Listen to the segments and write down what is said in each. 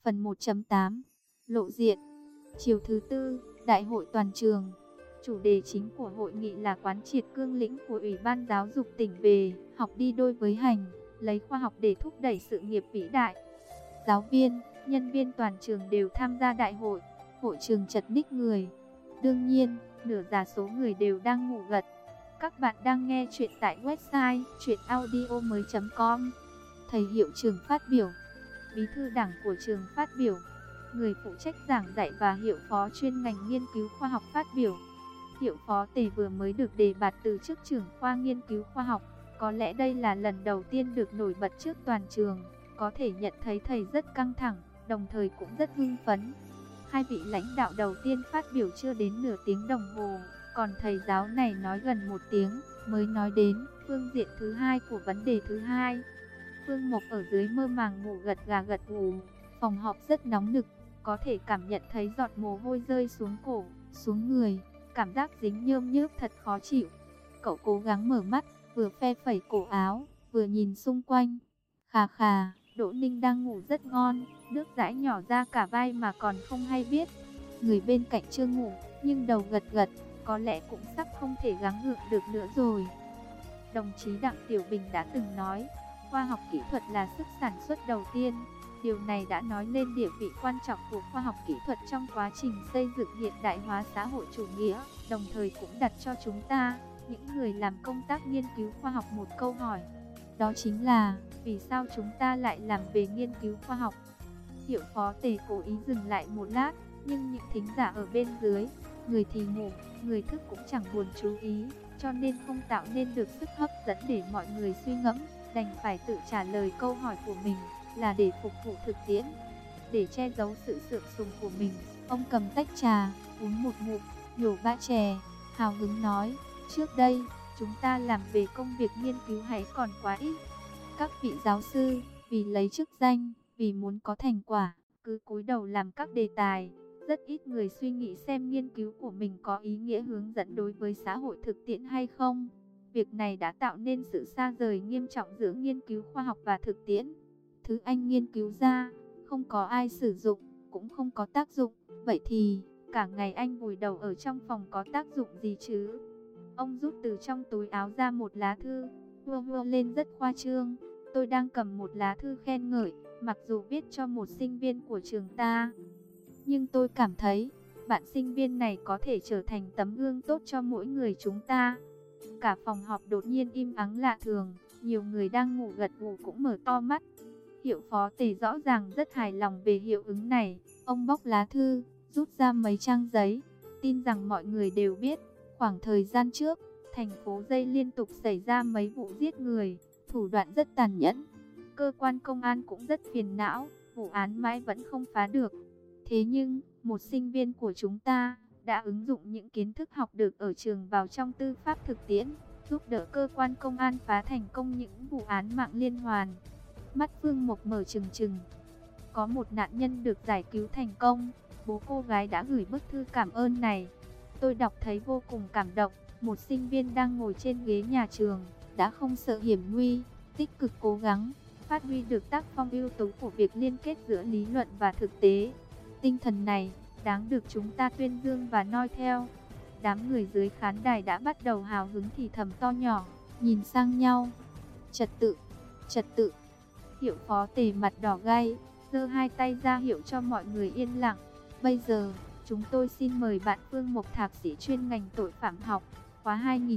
Phần 1.8 Lộ diện. Chiều thứ tư, Đại hội toàn trường. Chủ đề chính của hội nghị là quán triệt cương lĩnh của Ủy ban Giáo dục tỉnh về học đi đôi với hành, lấy khoa học để thúc đẩy sự nghiệp vĩ đại. Giáo viên, nhân viên toàn trường đều tham gia đại hội. Hội trường chật ních người. Đương nhiên, nửa giả số người đều đang ngủ gật. Các bạn đang nghe chuyện tại website chuyenaudio.com. Thầy hiệu trưởng phát biểu. Bí thư đảng của trường phát biểu. Người phụ trách giảng dạy và hiệu phó chuyên ngành nghiên cứu khoa học phát biểu. Hiệu phó Tề vừa mới được đề bạt từ chức trưởng khoa nghiên cứu khoa học. Có lẽ đây là lần đầu tiên được nổi bật trước toàn trường. Có thể nhận thấy thầy rất căng thẳng, đồng thời cũng rất hưng phấn. Hai vị lãnh đạo đầu tiên phát biểu chưa đến nửa tiếng đồng hồ, còn thầy giáo này nói gần 1 tiếng mới nói đến phương diện thứ hai của vấn đề thứ hai. Phương Mộc ở dưới mơ màng ngủ gật gà gật gù. Phòng họp rất nóng nực, có thể cảm nhận thấy giọt mồ hôi rơi xuống cổ, xuống người, cảm giác dính nhơm nhớp thật khó chịu. Cậu cố gắng mở mắt, vừa phe phẩy cổ áo, vừa nhìn xung quanh. Khà khà, Đỗ Ninh đang ngủ rất ngon, nước dãi nhỏ ra cả vai mà còn không hay biết. Người bên cạnh chưa ngủ, nhưng đầu gật gật, có lẽ cũng sắp không thể gắng gượng được nữa rồi. Đồng chí Đặng Tiểu Bình đã từng nói, khoa học kỹ thuật là sức sản xuất đầu tiên. Điều này đã nói lên địa vị quan trọng của khoa học kỹ thuật trong quá trình xây dựng hiện đại hóa xã hội chủ nghĩa, đồng thời cũng đặt cho chúng ta, những người làm công tác nghiên cứu khoa học một câu hỏi. Đó chính là, vì sao chúng ta lại làm về nghiên cứu khoa học? Hiệu phó Tề cố ý dừng lại một lát, nhưng những thính giả ở bên dưới, người thì ngủ, người thức cũng chẳng buồn chú ý, cho nên không tạo nên được sức hấp dẫn để mọi người suy ngẫm, đành phải tự trả lời câu hỏi của mình là để phục vụ thực tiễn. Để che giấu sự sượng sùng của mình, ông cầm tách trà, uống một ngụm, nhổ bã chè, hào hứng nói, trước đây, chúng ta làm về công việc nghiên cứu hay còn quá ít. Các vị giáo sư, vì lấy chức danh, vì muốn có thành quả, cứ cúi đầu làm các đề tài. Rất ít người suy nghĩ xem nghiên cứu của mình có ý nghĩa hướng dẫn đối với xã hội thực tiễn hay không. Việc này đã tạo nên sự xa rời nghiêm trọng giữa nghiên cứu khoa học và thực tiễn. Thứ anh nghiên cứu ra, không có ai sử dụng, cũng không có tác dụng. Vậy thì, cả ngày anh vùi đầu ở trong phòng có tác dụng gì chứ? Ông rút từ trong túi áo ra một lá thư, hua lên rất khoa trương. Tôi đang cầm một lá thư khen ngợi, mặc dù viết cho một sinh viên của trường ta. Nhưng tôi cảm thấy, bạn sinh viên này có thể trở thành tấm gương tốt cho mỗi người chúng ta. Cả phòng họp đột nhiên im ắng lạ thường, nhiều người đang ngủ gật gù cũng mở to mắt. Hiệu phó Tề rõ ràng rất hài lòng về hiệu ứng này. Ông bóc lá thư, rút ra mấy trang giấy, tin rằng mọi người đều biết. Khoảng thời gian trước, thành phố Dây liên tục xảy ra mấy vụ giết người, thủ đoạn rất tàn nhẫn. Cơ quan công an cũng rất phiền não, vụ án mãi vẫn không phá được. Thế nhưng, một sinh viên của chúng ta đã ứng dụng những kiến thức học được ở trường vào trong tư pháp thực tiễn, giúp đỡ cơ quan công an phá thành công những vụ án mạng liên hoàn. Mắt Phương Mộc mở trừng trừng. Có một nạn nhân được giải cứu thành công, bố cô gái đã gửi bức thư cảm ơn này. Tôi đọc thấy vô cùng cảm động, một sinh viên đang ngồi trên ghế nhà trường, đã không sợ hiểm nguy, tích cực cố gắng, phát huy được tác phong ưu tú của việc liên kết giữa lý luận và thực tế. Tinh thần này, đáng được chúng ta tuyên dương và noi theo. Đám người dưới khán đài đã bắt đầu hào hứng thì thầm to nhỏ, nhìn sang nhau. Trật tự, trật tự. Hiệu phó Tề mặt đỏ gay, giơ hai tay ra hiệu cho mọi người yên lặng. Bây giờ, chúng tôi xin mời bạn Phương Mộc, thạc sĩ chuyên ngành tội phạm học, khóa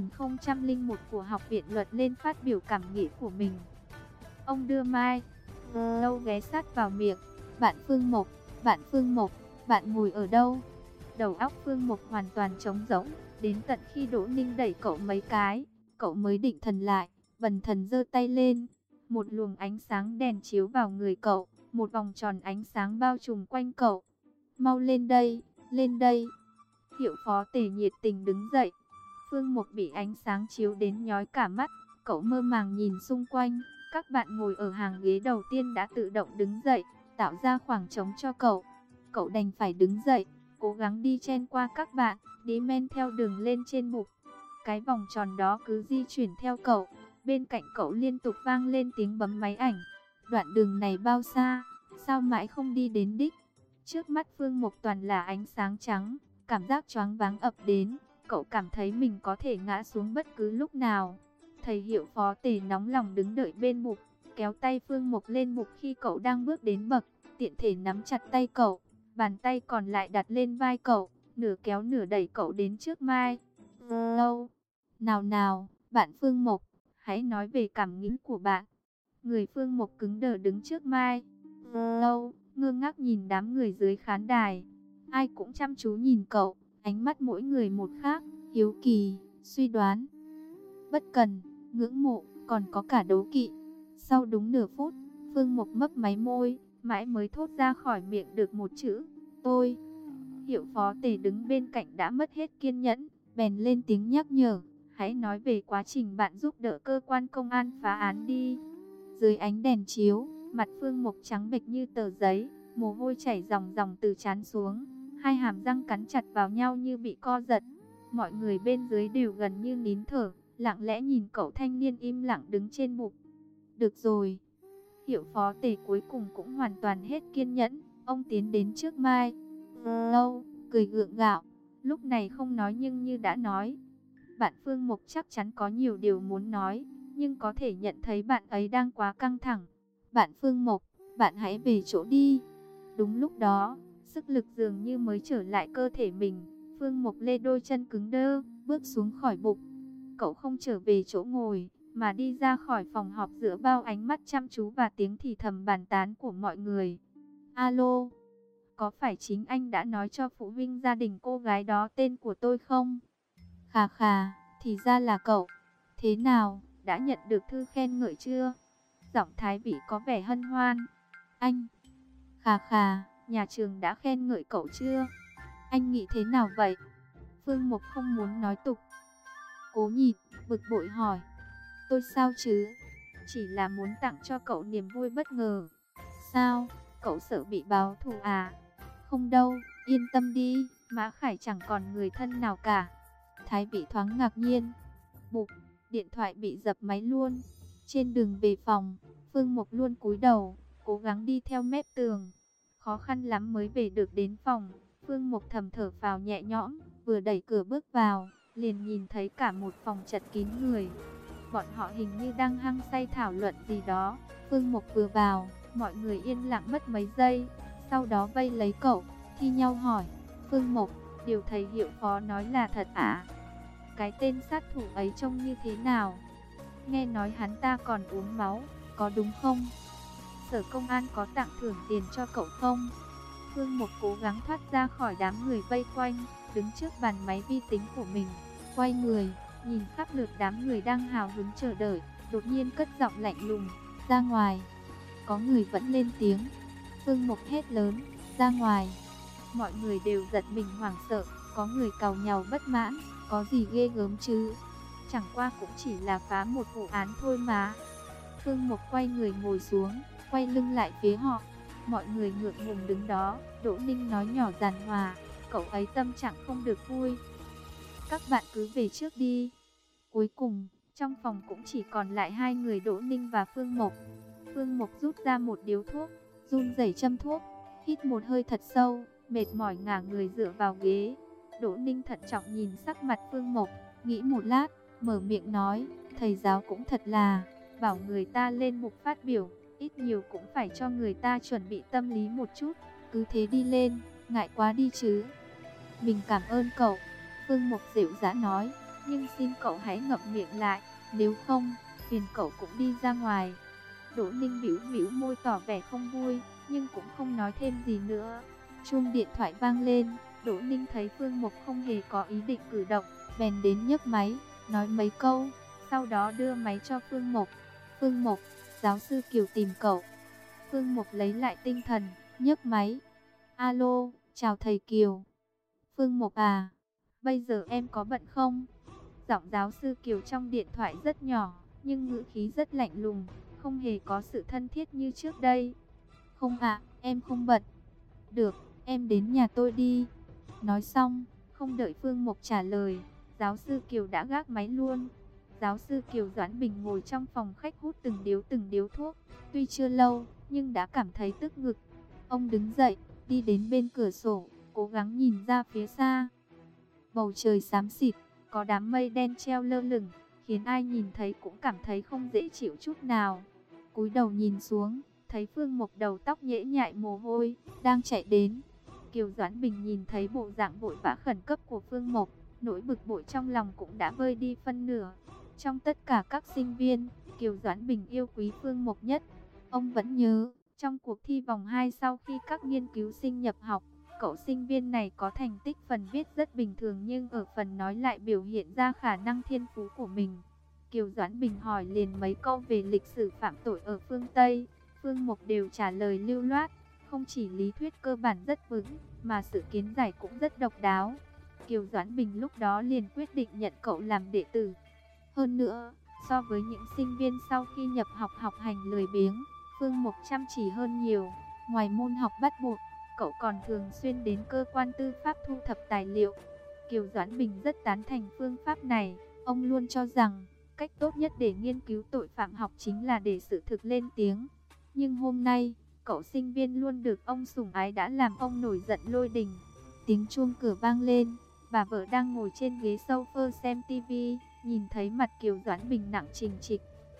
2001 của Học viện Luật lên phát biểu cảm nghĩ của mình. Ông đưa mai lâu ghé sát vào miệng. Bạn Phương Mộc, bạn ngồi ở đâu? Đầu óc Phương Mộc hoàn toàn trống rỗng, đến tận khi Đỗ Ninh đẩy cậu mấy cái, cậu mới định thần lại, bần thần giơ tay lên. Một luồng ánh sáng đèn chiếu vào người cậu, một vòng tròn ánh sáng bao trùm quanh cậu. Mau lên đây, lên đây. Hiệu phó Tề nhiệt tình đứng dậy. Phương Mộc bị ánh sáng chiếu đến nhói cả mắt, cậu mơ màng nhìn xung quanh. Các bạn ngồi ở hàng ghế đầu tiên đã tự động đứng dậy, tạo ra khoảng trống cho cậu. Cậu đành phải đứng dậy, cố gắng đi chen qua các bạn, đi men theo đường lên trên bục. Cái vòng tròn đó cứ di chuyển theo cậu. Bên cạnh cậu liên tục vang lên tiếng bấm máy ảnh. Đoạn đường này bao xa? sao mãi không đi đến đích? Trước mắt Phương Mộc toàn là ánh sáng trắng, cảm giác choáng váng ập đến, cậu cảm thấy mình có thể ngã xuống bất cứ lúc nào. Thầy Hiệu Phó Tề nóng lòng đứng đợi bên bục, kéo tay Phương Mộc lên bục khi cậu đang bước đến bậc, tiện thể nắm chặt tay cậu, bàn tay còn lại đặt lên vai cậu, nửa kéo nửa đẩy cậu đến trước Mai. Lâu, nào nào, bạn Phương Mộc, hãy nói về cảm nghĩ của bạn. Người Phương Mộc cứng đờ đứng trước Mai. Lâu, ngơ ngác nhìn đám người dưới khán đài. Ai cũng chăm chú nhìn cậu, ánh mắt mỗi người một khác, hiếu kỳ, suy đoán, bất cần, ngưỡng mộ, còn có cả đố kỵ. Sau đúng nửa phút, Phương Mộc mấp máy môi, mãi mới thốt ra khỏi miệng được một chữ, tôi. Hiệu Phó Tề đứng bên cạnh đã mất hết kiên nhẫn, bèn lên tiếng nhắc nhở, hãy nói về quá trình bạn giúp đỡ cơ quan công an phá án đi. Dưới ánh đèn chiếu, mặt Phương Mộc trắng bệch như tờ giấy, mồ hôi chảy ròng ròng từ trán xuống, hai hàm răng cắn chặt vào nhau như bị co giật. Mọi người bên dưới đều gần như nín thở, lặng lẽ nhìn cậu thanh niên im lặng đứng trên bục. Được rồi. Hiệu Phó Tề cuối cùng cũng hoàn toàn hết kiên nhẫn, ông tiến đến trước Mai Lâu, cười gượng gạo, lúc này không nói nhưng như đã nói. Bạn Phương Mộc chắc chắn có nhiều điều muốn nói, nhưng có thể nhận thấy bạn ấy đang quá căng thẳng. Bạn Phương Mộc, bạn hãy về chỗ đi. Đúng lúc đó, sức lực dường như mới trở lại cơ thể mình. Phương Mộc lê đôi chân cứng đơ, bước xuống khỏi bục. Cậu không trở về chỗ ngồi, mà đi ra khỏi phòng họp giữa bao ánh mắt chăm chú và tiếng thì thầm bàn tán của mọi người. Alo, có phải chính anh đã nói cho phụ huynh gia đình cô gái đó tên của tôi không? Khà khà, thì ra là cậu. Thế nào, đã nhận được thư khen ngợi chưa? Giọng Thái Vĩ có vẻ hân hoan. Anh, khà khà, nhà trường đã khen ngợi cậu chưa? Anh nghĩ thế nào vậy? Phương Mộc không muốn nói tục. Cố Nhịp, bực bội hỏi. Tôi sao chứ? Chỉ là muốn tặng cho cậu niềm vui bất ngờ. Sao? Cậu sợ bị báo thù à? Không đâu, yên tâm đi, Mã Khải chẳng còn người thân nào cả. Thái Vĩ thoáng ngạc nhiên. Bụp, điện thoại bị dập máy luôn. Trên đường về phòng, Phương Mộc luôn cúi đầu, cố gắng đi theo mép tường. Khó khăn lắm mới về được đến phòng. Phương Mộc thầm thở phào nhẹ nhõm, vừa đẩy cửa bước vào, liền nhìn thấy cả một phòng chật kín người. Bọn họ hình như đang hăng say thảo luận gì đó. Phương Mộc vừa vào, mọi người yên lặng mất mấy giây, sau đó vây lấy cậu, thi nhau hỏi. Phương Mộc, điều thầy Hiệu Phó nói là thật à? Cái tên sát thủ ấy trông như thế nào? Nghe nói hắn ta còn uống máu, có đúng không? Sở công an có tặng thưởng tiền cho cậu không? Phương Mộc cố gắng thoát ra khỏi đám người vây quanh, đứng trước bàn máy vi tính của mình, quay người, nhìn khắp lượt đám người đang hào hứng chờ đợi, đột nhiên cất giọng lạnh lùng, ra ngoài. Có người vẫn lên tiếng. Phương Mộc hét lớn, ra ngoài. Mọi người đều giật mình hoảng sợ, có người càu nhàu bất mãn, có gì ghê gớm chứ? Chẳng qua cũng chỉ là phá một vụ án thôi mà. Phương Mộc quay người ngồi xuống, quay lưng lại phía họ. Mọi người ngượng ngùng đứng đó, Đỗ Ninh nói nhỏ giàn hòa, cậu ấy tâm trạng không được vui. Các bạn cứ về trước đi. Cuối cùng, trong phòng cũng chỉ còn lại hai người Đỗ Ninh và Phương Mộc. Phương Mộc rút ra một điếu thuốc, run rẩy châm thuốc, hít một hơi thật sâu, mệt mỏi ngả người dựa vào ghế. Đỗ Ninh thận trọng nhìn sắc mặt Phương Mộc, nghĩ một lát, mở miệng nói, thầy giáo cũng thật là, bảo người ta lên mục phát biểu, ít nhiều cũng phải cho người ta chuẩn bị tâm lý một chút, cứ thế đi lên, ngại quá đi chứ. Mình cảm ơn cậu, Phương Mộc dịu dã nói, nhưng xin cậu hãy ngậm miệng lại, nếu không, phiền cậu cũng đi ra ngoài. Đỗ Ninh bĩu bĩu môi tỏ vẻ không vui, nhưng cũng không nói thêm gì nữa. Chuông điện thoại vang lên, Đỗ Ninh thấy Phương Mộc không hề có ý định cử động, bèn đến nhấc máy, nói mấy câu, sau đó đưa máy cho Phương Mộc. Phương Mộc, giáo sư Kiều tìm cậu. Phương Mộc lấy lại tinh thần, nhấc máy. Alo, chào thầy Kiều. Phương Mộc à, bây giờ em có bận không? Giọng giáo sư Kiều trong điện thoại rất nhỏ, nhưng ngữ khí rất lạnh lùng, không hề có sự thân thiết như trước đây. Không ạ, em không bận. Được, em đến nhà tôi đi. Nói xong, không đợi Phương Mộc trả lời, giáo sư Kiều đã gác máy luôn. Giáo sư Kiều Doãn Bình ngồi trong phòng khách hút từng điếu thuốc. Tuy chưa lâu, nhưng đã cảm thấy tức ngực. Ông đứng dậy, đi đến bên cửa sổ, cố gắng nhìn ra phía xa. Bầu trời xám xịt, có đám mây đen treo lơ lửng, khiến ai nhìn thấy cũng cảm thấy không dễ chịu chút nào. Cúi đầu nhìn xuống, thấy Phương Mộc đầu tóc nhễ nhại mồ hôi, đang chạy đến. Kiều Doãn Bình nhìn thấy bộ dạng vội vã khẩn cấp của Phương Mộc, nỗi bực bội trong lòng cũng đã vơi đi phân nửa. Trong tất cả các sinh viên, Kiều Doãn Bình yêu quý Phương Mộc nhất. Ông vẫn nhớ, trong cuộc thi vòng 2 sau khi các nghiên cứu sinh nhập học, cậu sinh viên này có thành tích phần viết rất bình thường nhưng ở phần nói lại biểu hiện ra khả năng thiên phú của mình. Kiều Doãn Bình hỏi liền mấy câu về lịch sử phạm tội ở phương Tây, Phương Mộc đều trả lời lưu loát, không chỉ lý thuyết cơ bản rất vững, mà sự kiến giải cũng rất độc đáo. Kiều Doãn Bình lúc đó liền quyết định nhận cậu làm đệ tử. Hơn nữa, so với những sinh viên sau khi nhập học học hành lười biếng, Phương Mộc chăm chỉ hơn nhiều. Ngoài môn học bắt buộc, cậu còn thường xuyên đến cơ quan tư pháp thu thập tài liệu. Kiều Doãn Bình rất tán thành phương pháp này. Ông luôn cho rằng, cách tốt nhất để nghiên cứu tội phạm học chính là để sự thực lên tiếng. Nhưng hôm nay, cậu sinh viên luôn được ông sủng ái đã làm ông nổi giận lôi đình. Tiếng chuông cửa vang lên, bà vợ đang ngồi trên ghế sofa xem tivi, nhìn thấy mặt Kiều Doãn Bình nặng trịch trịch.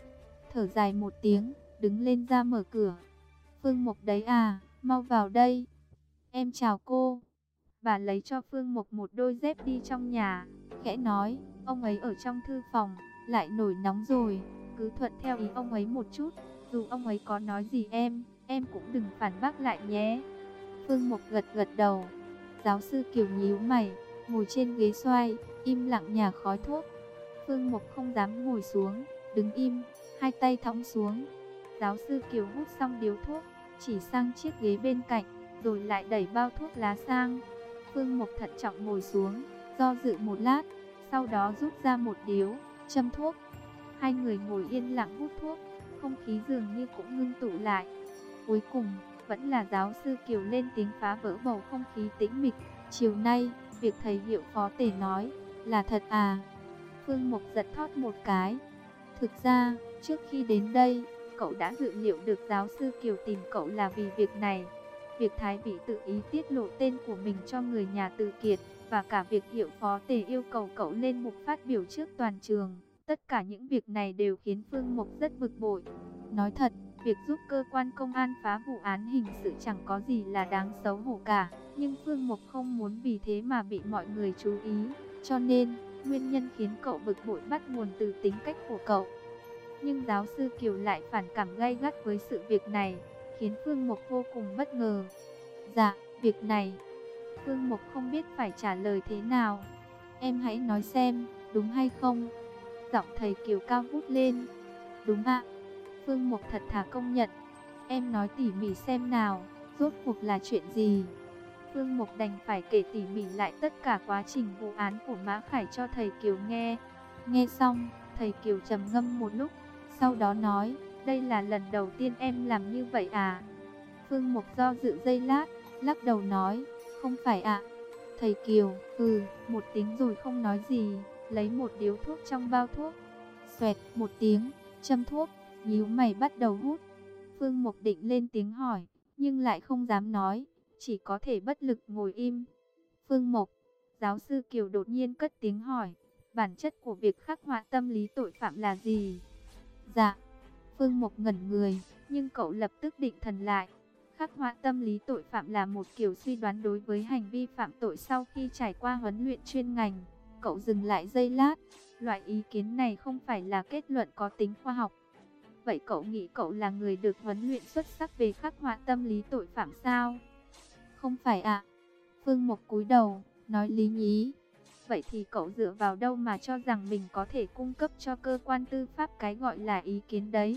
Thở dài một tiếng, đứng lên ra mở cửa. Phương Mộc đấy à, mau vào đây. Em chào cô. Bà lấy cho Phương Mộc một đôi dép đi trong nhà, khẽ nói, ông ấy ở trong thư phòng, lại nổi nóng rồi, cứ thuận theo ý ông ấy một chút, dù ông ấy có nói gì em cũng đừng phản bác lại nhé. Phương Mộc gật gật đầu. Giáo sư Kiều nhíu mày, ngồi trên ghế xoay, im lặng nhả khói thuốc. Phương Mộc không dám ngồi xuống, đứng im, hai tay thõng xuống. Giáo sư Kiều hút xong điếu thuốc, chỉ sang chiếc ghế bên cạnh, rồi lại đẩy bao thuốc lá sang. Phương Mộc thận trọng ngồi xuống, do dự một lát, sau đó rút ra một điếu, châm thuốc. Hai người ngồi yên lặng hút thuốc, không khí dường như cũng ngưng tụ lại. Cuối cùng, vẫn là giáo sư Kiều lên tiếng phá vỡ bầu không khí tĩnh mịch. Chiều nay, việc thầy Hiệu phó tể nói, là thật à? Phương Mộc giật thót một cái. Thực ra, trước khi đến đây, cậu đã dự liệu được giáo sư Kiều tìm cậu là vì việc này. Việc Thái Vĩ tự ý tiết lộ tên của mình cho người nhà Từ Kiệt, và cả việc Hiệu phó tể yêu cầu cậu lên mục phát biểu trước toàn trường. Tất cả những việc này đều khiến Phương Mộc rất bực bội. Nói thật, việc giúp cơ quan công an phá vụ án hình sự chẳng có gì là đáng xấu hổ cả. Nhưng Phương Mộc không muốn vì thế mà bị mọi người chú ý. Cho nên, nguyên nhân khiến cậu bực bội bắt nguồn từ tính cách của cậu. Nhưng giáo sư Kiều lại phản cảm gay gắt với sự việc này, khiến Phương Mộc vô cùng bất ngờ. Dạ, việc này, Phương Mộc không biết phải trả lời thế nào. Em hãy nói xem, đúng hay không? Giọng thầy Kiều cao vút lên. Đúng ạ. Phương Mộc thật thà công nhận. Em nói tỉ mỉ xem nào, rốt cuộc là chuyện gì? Phương Mộc đành phải kể tỉ mỉ lại tất cả quá trình vụ án của Mã Khải cho thầy Kiều nghe. Nghe xong, thầy Kiều trầm ngâm một lúc, sau đó nói, đây là lần đầu tiên em làm như vậy à? Phương Mộc do dự giây lát, lắc đầu nói, không phải ạ. Thầy Kiều, một tiếng rồi không nói gì, lấy một điếu thuốc trong bao thuốc. Xoẹt một tiếng, châm thuốc, nhíu mày bắt đầu hút. Phương Mộc định lên tiếng hỏi, nhưng lại không dám nói, chỉ có thể bất lực ngồi im. Phương Mộc, giáo sư Kiều đột nhiên cất tiếng hỏi, bản chất của việc khắc họa tâm lý tội phạm là gì? Dạ. Phương Mộc ngẩn người, nhưng cậu lập tức định thần lại. Khắc họa tâm lý tội phạm là một kiểu suy đoán đối với hành vi phạm tội sau khi trải qua huấn luyện chuyên ngành. Cậu dừng lại giây lát, loại ý kiến này không phải là kết luận có tính khoa học. Vậy cậu nghĩ cậu là người được huấn luyện xuất sắc về khắc họa tâm lý tội phạm sao? Không phải ạ. Phương Mộc cúi đầu, nói lý nhí. Vậy thì cậu dựa vào đâu mà cho rằng mình có thể cung cấp cho cơ quan tư pháp cái gọi là ý kiến đấy?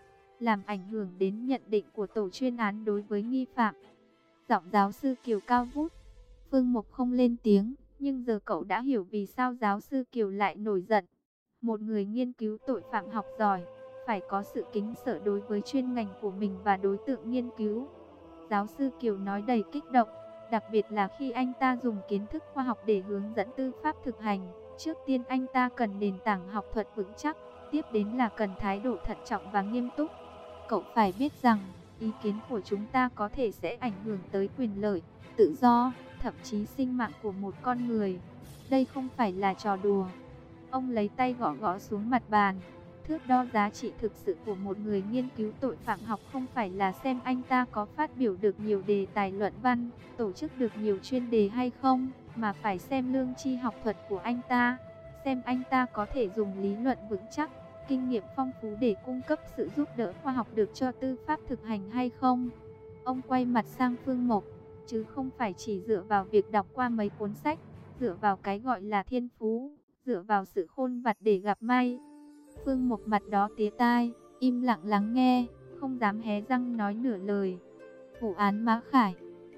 Làm ảnh hưởng đến nhận định của tổ chuyên án đối với nghi phạm. Giọng giáo sư Kiều cao vút. Phương Mộc không lên tiếng, nhưng giờ cậu đã hiểu vì sao giáo sư Kiều lại nổi giận. Một người nghiên cứu tội phạm học giỏi, phải có sự kính sợ đối với chuyên ngành của mình và đối tượng nghiên cứu. Giáo sư Kiều nói đầy kích động, đặc biệt là khi anh ta dùng kiến thức khoa học để hướng dẫn tư pháp thực hành. Trước tiên anh ta cần nền tảng học thuật vững chắc, tiếp đến là cần thái độ thận trọng và nghiêm túc. Cậu phải biết rằng, Ý kiến của chúng ta có thể sẽ ảnh hưởng tới quyền lợi, tự do, thậm chí sinh mạng của một con người. Đây không phải là trò đùa. Ông lấy tay gõ gõ xuống mặt bàn. Thước đo giá trị thực sự của một người nghiên cứu tội phạm học không phải là xem anh ta có phát biểu được nhiều đề tài luận văn, tổ chức được nhiều chuyên đề hay không, mà phải xem lương tri học thuật của anh ta, xem anh ta có thể dùng lý luận vững chắc, kinh nghiệm phong phú để cung cấp sự giúp đỡ khoa học được cho tư pháp thực hành hay không. Ông quay mặt sang Phương Mộc, chứ không phải chỉ dựa vào việc đọc qua mấy cuốn sách, dựa vào cái gọi là thiên phú, dựa vào sự khôn vặt để gặp may. Phương Mộc mặt đó tía tai, im lặng lắng nghe, không dám hé răng nói nửa lời. Vụ án Mã Khải,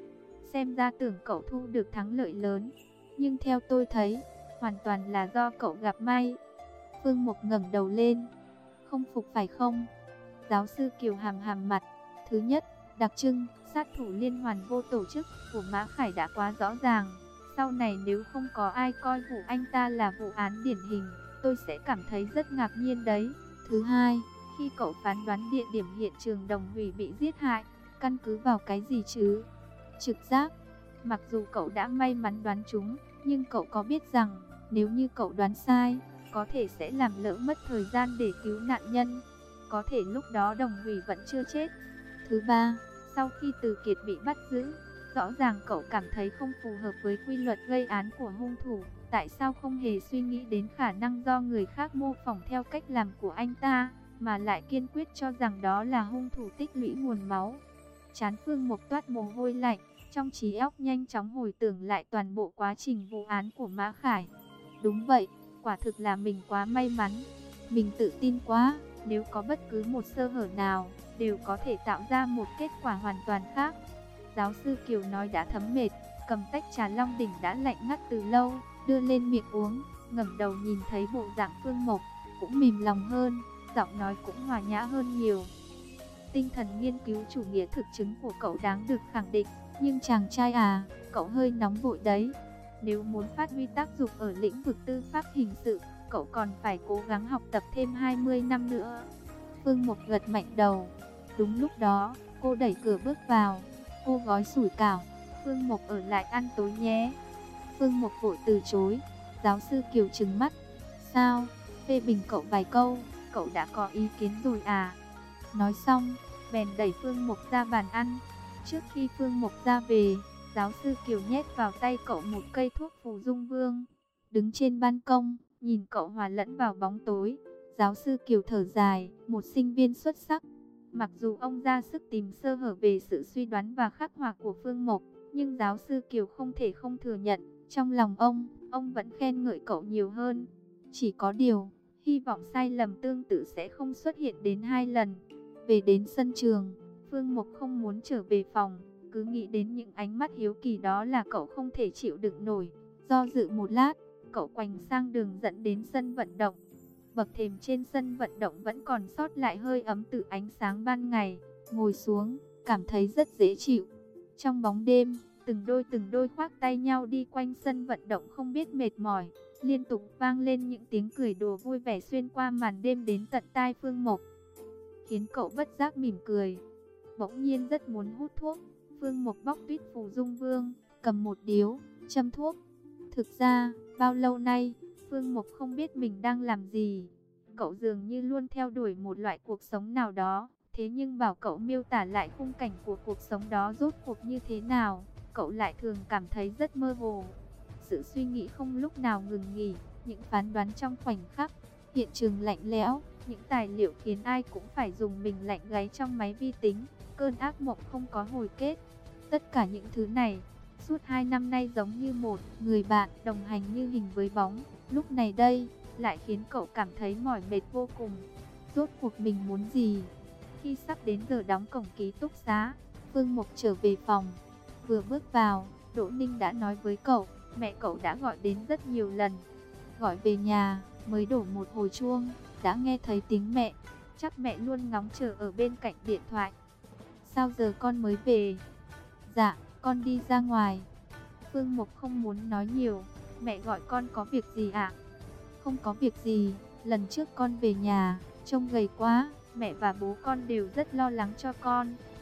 xem ra tưởng cậu thu được thắng lợi lớn, nhưng theo tôi thấy, hoàn toàn là do cậu gặp may. Phương Mộc ngẩng đầu lên. Không phục phải không? Giáo sư Kiều hàm hàm mặt. Thứ nhất, đặc trưng sát thủ liên hoàn vô tổ chức của Mã Khải đã quá rõ ràng. Sau này nếu không có ai coi vụ anh ta là vụ án điển hình, tôi sẽ cảm thấy rất ngạc nhiên đấy. Thứ hai, khi cậu phán đoán địa điểm hiện trường Đồng Hủy bị giết hại, căn cứ vào cái gì chứ? Trực giác. Mặc dù cậu đã may mắn đoán trúng, nhưng cậu có biết rằng, nếu như cậu đoán sai, có thể sẽ làm lỡ mất thời gian để cứu nạn nhân. Có thể lúc đó Đồng Hủy vẫn chưa chết. Thứ ba, sau khi Từ Kiệt bị bắt giữ, rõ ràng cậu cảm thấy không phù hợp với quy luật gây án của hung thủ. Tại sao không hề suy nghĩ đến khả năng do người khác mô phỏng theo cách làm của anh ta, mà lại kiên quyết cho rằng đó là hung thủ tích lũy nguồn máu? Trán Phương Mộc toát mồ hôi lạnh, trong trí óc nhanh chóng hồi tưởng lại toàn bộ quá trình vụ án của Mã Khải. Đúng vậy, quả thực là mình quá may mắn, mình tự tin quá, nếu có bất cứ một sơ hở nào, đều có thể tạo ra một kết quả hoàn toàn khác. Giáo sư Kiều nói đã thấm mệt, cầm tách trà Long Đỉnh đã lạnh ngắt từ lâu, đưa lên miệng uống, ngẩng đầu nhìn thấy bộ dạng Phương Mộc, cũng mềm lòng hơn, giọng nói cũng hòa nhã hơn nhiều. Tinh thần nghiên cứu chủ nghĩa thực chứng của cậu đáng được khẳng định, nhưng chàng trai à, cậu hơi nóng vội đấy. Nếu muốn phát huy tác dụng ở lĩnh vực tư pháp hình sự, cậu còn phải cố gắng học tập thêm 20 năm nữa. Phương Mộc gật mạnh đầu. Đúng lúc đó, cô đẩy cửa bước vào. Cô gói sủi cảo. Phương Mộc ở lại ăn tối nhé. Phương Mộc vội từ chối. Giáo sư Kiều trừng mắt. Sao? Phê bình cậu vài câu, cậu đã có ý kiến rồi à? Nói xong, bèn đẩy Phương Mộc ra bàn ăn. Trước khi Phương Mộc ra về, giáo sư Kiều nhét vào tay cậu một cây thuốc phù dung vương. Đứng trên ban công, nhìn cậu hòa lẫn vào bóng tối, giáo sư Kiều thở dài, một sinh viên xuất sắc. Mặc dù ông ra sức tìm sơ hở về sự suy đoán và khắc họa của Phương Mộc, nhưng giáo sư Kiều không thể không thừa nhận, trong lòng ông vẫn khen ngợi cậu nhiều hơn. Chỉ có điều, hy vọng sai lầm tương tự sẽ không xuất hiện đến 2 lần. Về đến sân trường, Phương Mộc không muốn trở về phòng, cứ nghĩ đến những ánh mắt hiếu kỳ đó là cậu không thể chịu đựng nổi. Do dự một lát, cậu quành sang đường dẫn đến sân vận động. Bậc thềm trên sân vận động vẫn còn sót lại hơi ấm từ ánh sáng ban ngày. Ngồi xuống, cảm thấy rất dễ chịu. Trong bóng đêm, từng đôi khoác tay nhau đi quanh sân vận động không biết mệt mỏi. Liên tục vang lên những tiếng cười đùa vui vẻ xuyên qua màn đêm đến tận tai Phương Mộc, khiến cậu bất giác mỉm cười. Bỗng nhiên rất muốn hút thuốc. Phương Mộc bóc tuýt phù dung vương, cầm một điếu, châm thuốc. Thực ra, bao lâu nay, Phương Mộc không biết mình đang làm gì. Cậu dường như luôn theo đuổi một loại cuộc sống nào đó. Thế nhưng bảo cậu miêu tả lại khung cảnh của cuộc sống đó rốt cuộc như thế nào, cậu lại thường cảm thấy rất mơ hồ. Sự suy nghĩ không lúc nào ngừng nghỉ, những phán đoán trong khoảnh khắc. Hiện trường lạnh lẽo, những tài liệu khiến ai cũng phải dùng mình lạnh gáy trong máy vi tính. Cơn ác mộng không có hồi kết. Tất cả những thứ này, suốt 2 năm nay giống như một người bạn đồng hành như hình với bóng. Lúc này đây, lại khiến cậu cảm thấy mỏi mệt vô cùng. Rốt cuộc mình muốn gì? Khi sắp đến giờ đóng cổng ký túc xá, Phương Mộc trở về phòng. Vừa bước vào, Đỗ Ninh đã nói với cậu, mẹ cậu đã gọi đến rất nhiều lần. Gọi về nhà, mới đổ một hồi chuông, đã nghe thấy tiếng mẹ. Chắc mẹ luôn ngóng chờ ở bên cạnh điện thoại. Sao giờ con mới về? Dạ, con đi ra ngoài. Phương Mộc không muốn nói nhiều. Mẹ gọi con có việc gì ạ? Không có việc gì, lần trước con về nhà, trông gầy quá, mẹ và bố con đều rất lo lắng cho con.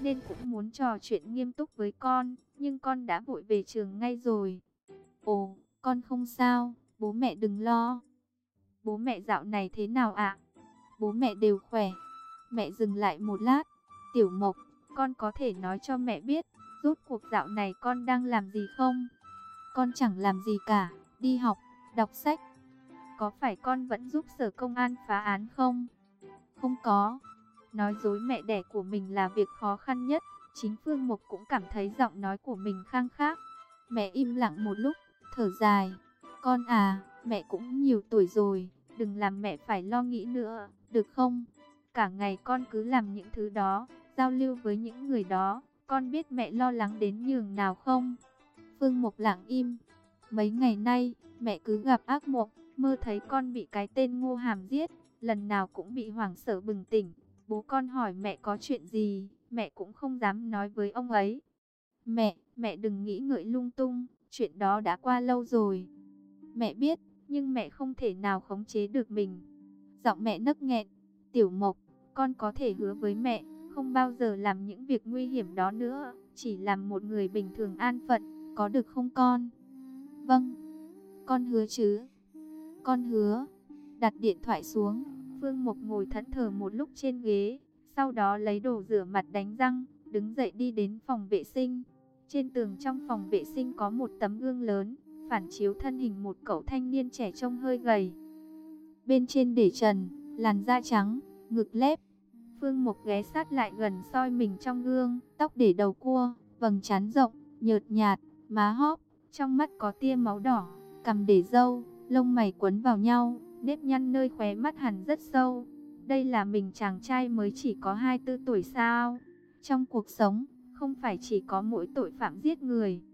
nên cũng muốn trò chuyện nghiêm túc với con, nhưng con đã vội về trường ngay rồi. Ồ, con không sao, bố mẹ đừng lo. Bố mẹ dạo này thế nào ạ? Bố mẹ đều khỏe. Mẹ dừng lại một lát. Tiểu Mộc, con có thể nói cho mẹ biết, rốt cuộc dạo này con đang làm gì không? Con chẳng làm gì cả, đi học, đọc sách. Có phải con vẫn giúp sở công an phá án không? Không có. Nói dối mẹ đẻ của mình là việc khó khăn nhất. Chính Phương Mộc cũng cảm thấy giọng nói của mình khang khác. Mẹ im lặng một lúc, thở dài. Con à, mẹ cũng nhiều tuổi rồi, đừng làm mẹ phải lo nghĩ nữa, được không? Cả ngày con cứ làm những thứ đó, giao lưu với những người đó, con biết mẹ lo lắng đến nhường nào không? Phương Mộc lặng im. Mấy ngày nay, mẹ cứ gặp ác mộng, mơ thấy con bị cái tên Ngô Hàm giết, lần nào cũng bị hoảng sợ bừng tỉnh. Bố con hỏi mẹ có chuyện gì, mẹ cũng không dám nói với ông ấy. Mẹ đừng nghĩ ngợi lung tung, chuyện đó đã qua lâu rồi. Mẹ biết, nhưng mẹ không thể nào khống chế được mình. Giọng mẹ nấc nghẹn. Tiểu Mộc, con có thể hứa với mẹ, không bao giờ làm những việc nguy hiểm đó nữa, chỉ làm một người bình thường an phận, có được không con? Vâng, con hứa chứ. Con hứa. Đặt điện thoại xuống, Phương Mộc ngồi thẫn thờ một lúc trên ghế, sau đó lấy đồ rửa mặt đánh răng, đứng dậy đi đến phòng vệ sinh. Trên tường trong phòng vệ sinh có một tấm gương lớn, phản chiếu thân hình một cậu thanh niên trẻ trông hơi gầy. Bên trên để trần, làn da trắng, ngực lép. Phương Mộc ghé sát lại gần soi mình trong gương, tóc để đầu cua, vầng trán rộng, nhợt nhạt, má hóp, trong mắt có tia máu đỏ, cằm để râu, lông mày quấn vào nhau, nếp nhăn nơi khóe mắt hằn rất sâu. Đây là mình chàng trai mới chỉ có 24 tuổi sao? Trong cuộc sống, không phải chỉ có mỗi tội phạm giết người,